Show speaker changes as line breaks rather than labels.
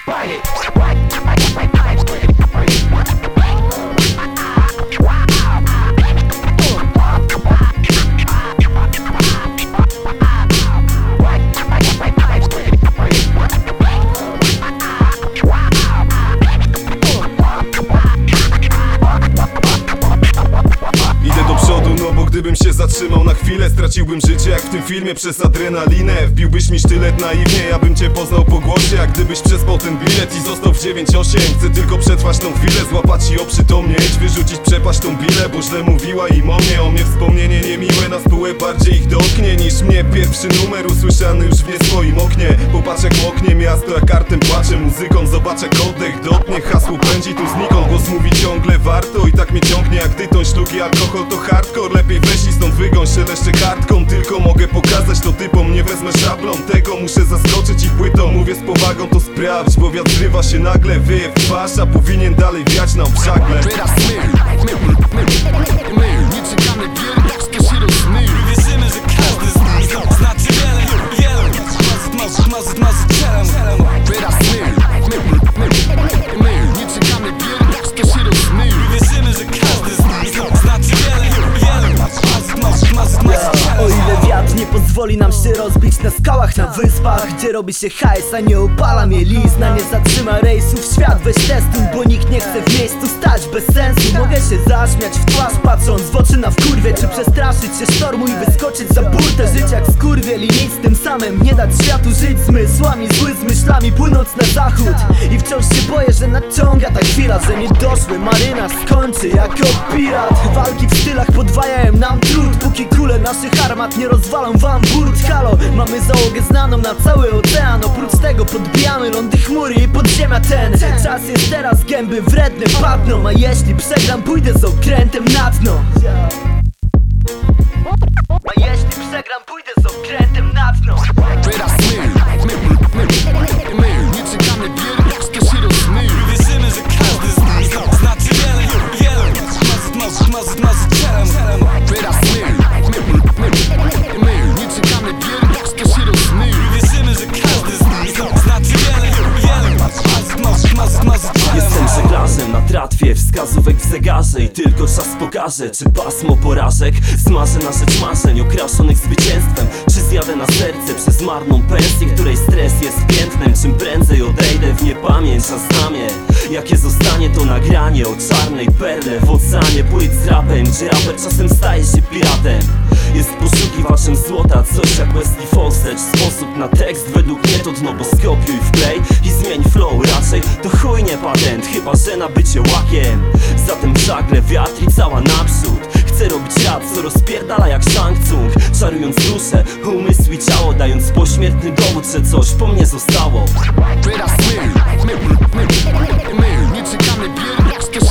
Gdybym się zatrzymał na chwilę, straciłbym życie jak w tym filmie przez adrenalinę. Wbiłbyś mi sztylet naiwnie, ja bym cię poznał po głosie. Jak gdybyś przespał ten bilet i został w 9-8. Chcę tylko przetrwać tą chwilę, złapać i oprzytomnieć, wyrzucić przepaść tą bilę, bo źle mówiła im o mnie wspomnienie niemiłe na spółę bardziej ich dotknie niż mnie. Pierwszy numer usłyszany już w nie swoim oknie. Popatrz jak moknie miasto, jak kartem płacze muzyką. Zobacz jak oddech dotnie, hasło pędzi tu znikąd. Głos mówi ciągle warto i tak mnie ciągnie jak tytoń, sztuki, alkohol to hardcore. Lepiej weź i stąd wygoń się leszcze kartką. Tylko mogę pokazać to typom, nie wezmę szablą tego. Muszę zaskoczyć ich płytą, mówię z powagą to sprawdź, bo wiatr zrywa się nagle, wieje w twarz, a powinien dalej wiać na obżagle.
Nie czekamy pierdolsko się rozmył. Wierzymy, że każdy z nas znaczy wiele. Mazy czelem. Teraz nie czekamy pierdolsko się rozmył. Wierzymy, że każdy z nas znaczy wiele.
O ile wiatr nie pozwoli nam się rozbić na skałach na wyspach, gdzie robi się hajs, a nie opala mnie lizna. Nie zatrzyma rejsu w świat, weź testuj, bo nikt nie chce w miejscu stać bez sensu. Mogę się zaśmiać w twarz, patrząc w oczy na wkurwie, czy przestraszyć się sztormu i wyskoczyć za burtę. Żyć jak skurwiel i nic tym samym, nie dać światu żyć zmysłami, zły z myślami płynąc na zachód. I wciąż się boję, że nadciąga ta chwila, że niedoszły marynarz skończy jako pirat. Walki w stylach podwajają nam trud, póki kule naszych armat nie rozwalą wam burt. Halo, mamy załogę znaną na cały ocean. Oprócz tego podbijamy lądy chmury i podziemia ten. Czas jest teraz, gęby wredne padną, a jeśli przegram, pójdę z okrętem na dno. A jeśli przegram, pójdę z okrętem na dno.
Teraz nie czekamy pierdolsko się rozmył. Wierzymy, że każdy z nas znaczy wiele. Mazy czelem. Teraz nie czekamy pierdolsko się rozmył. Wierzymy, że każdy z nas znaczy wiele.
Jestem żeglarzem na tratwie, wskazówek w zegarze i tylko czas pokaże, czy pasmo porażek smażę na rzecz marzeń okraszonych zwycięstwem, czy zjadę na serce przez marną pensję, której stres jest piętnem. Czym prędzej odejdę w niepamięć, a znamie jakie zostanie to nagranie o czarnej perle w oceanie płyt z rapem, gdzie raper czasem staje się piratem. Jest poszukiwaczem złota, coś jak Wesley Fawcett. Sposób na tekst według mnie to dno, bo skopiuj wklej i zmień flow. Raczej to chuj nie patent, chyba że na bycie łakiem. Zatem żagle, wiatr i cała naprzód. Chcę robić rap, co rozpierdala jak Shang Tsung, czarując duszę, umysł i ciało, dając pośmiertny dowód, że coś po mnie zostało.
Teraz nie czekamy pierdolsko